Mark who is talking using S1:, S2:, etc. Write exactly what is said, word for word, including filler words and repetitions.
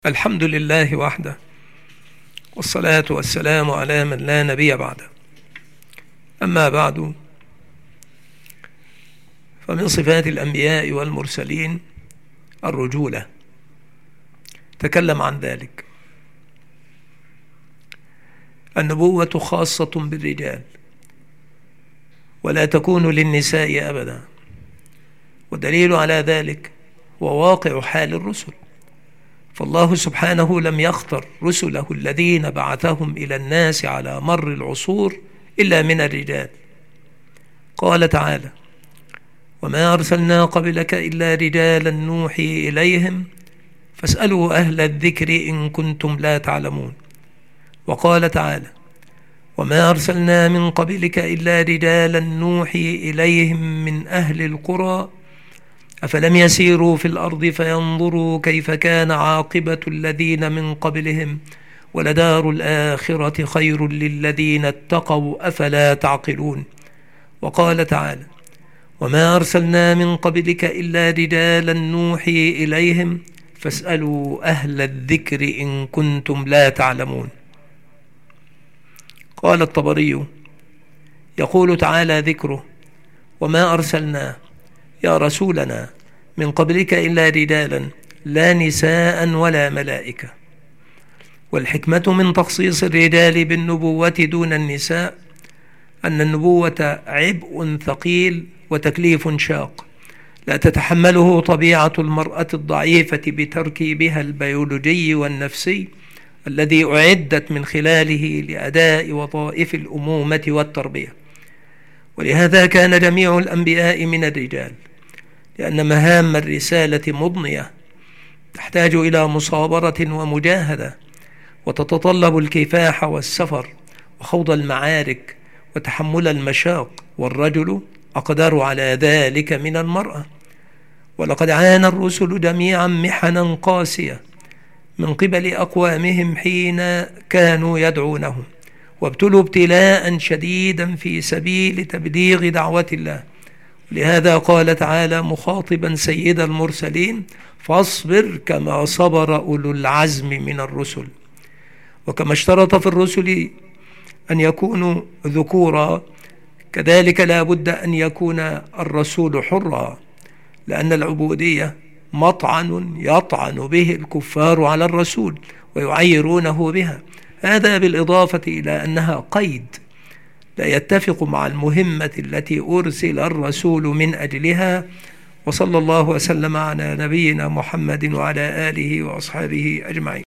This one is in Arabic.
S1: الحمد لله وحده، والصلاة والسلام على من لا نبي بعده. أما بعد، فمن صفات الأنبياء والمرسلين الرجولة، تكلم عن ذلك. النبوة خاصة بالرجال ولا تكون للنساء أبدا، والدليل على ذلك هو واقع حال الرسل. فالله سبحانه لم يختر رسله الذين بعثهم إلى الناس على مر العصور إلا من الرجال. قال تعالى: وما أرسلنا قبلك إلا رجالا نوحي إليهم فاسألوا أهل الذكر إن كنتم لا تعلمون. وقال تعالى: وما أرسلنا من قبلك إلا رجالا نوحي إليهم من أهل القرى أفلم يسيروا في الأرض فينظروا كيف كان عاقبة الذين من قبلهم ولدار الآخرة خير للذين اتقوا أفلا تعقلون. وقال تعالى: وما أرسلنا من قبلك إلا رجالا نوحي إليهم فاسألوا أهل الذكر إن كنتم لا تعلمون. قال الطبري يقول تعالى ذكره: وما أرسلنا يا رسولنا من قبلك إلا رجالا لا نساء ولا ملائكة. والحكمة من تخصيص الرجال بالنبوة دون النساء أن النبوة عبء ثقيل وتكليف شاق لا تتحمله طبيعة المرأة الضعيفة بتركيبها البيولوجي والنفسي الذي أعدت من خلاله لأداء وظائف الأمومة والتربية. ولهذا كان جميع الأنبياء من الرجال، لأن مهام الرسالة مضنية تحتاج إلى مصابرة ومجاهدة، وتتطلب الكفاح والسفر وخوض المعارك وتحمل المشاق، والرجل أقدر على ذلك من المرأة. ولقد عانى الرسل جميعا محنا قاسية من قبل أقوامهم حين كانوا يدعونهم، وابتلوا ابتلاء شديدا في سبيل تبليغ دعوة الله. لهذا قال تعالى مخاطبا سيد المرسلين: فاصبر كما صبر أولو العزم من الرسل. وكما اشترط في الرسل أن يكونوا ذكورا، كذلك لا بد أن يكون الرسول حرا، لأن العبودية مطعن يطعن به الكفار على الرسول ويعيرونه بها. هذا بالإضافة إلى أنها قيد لا يتفق مع المهمة التي أرسل الرسول من أجلها. وصلى الله وسلم على نبينا محمد وعلى آله وأصحابه أجمعين.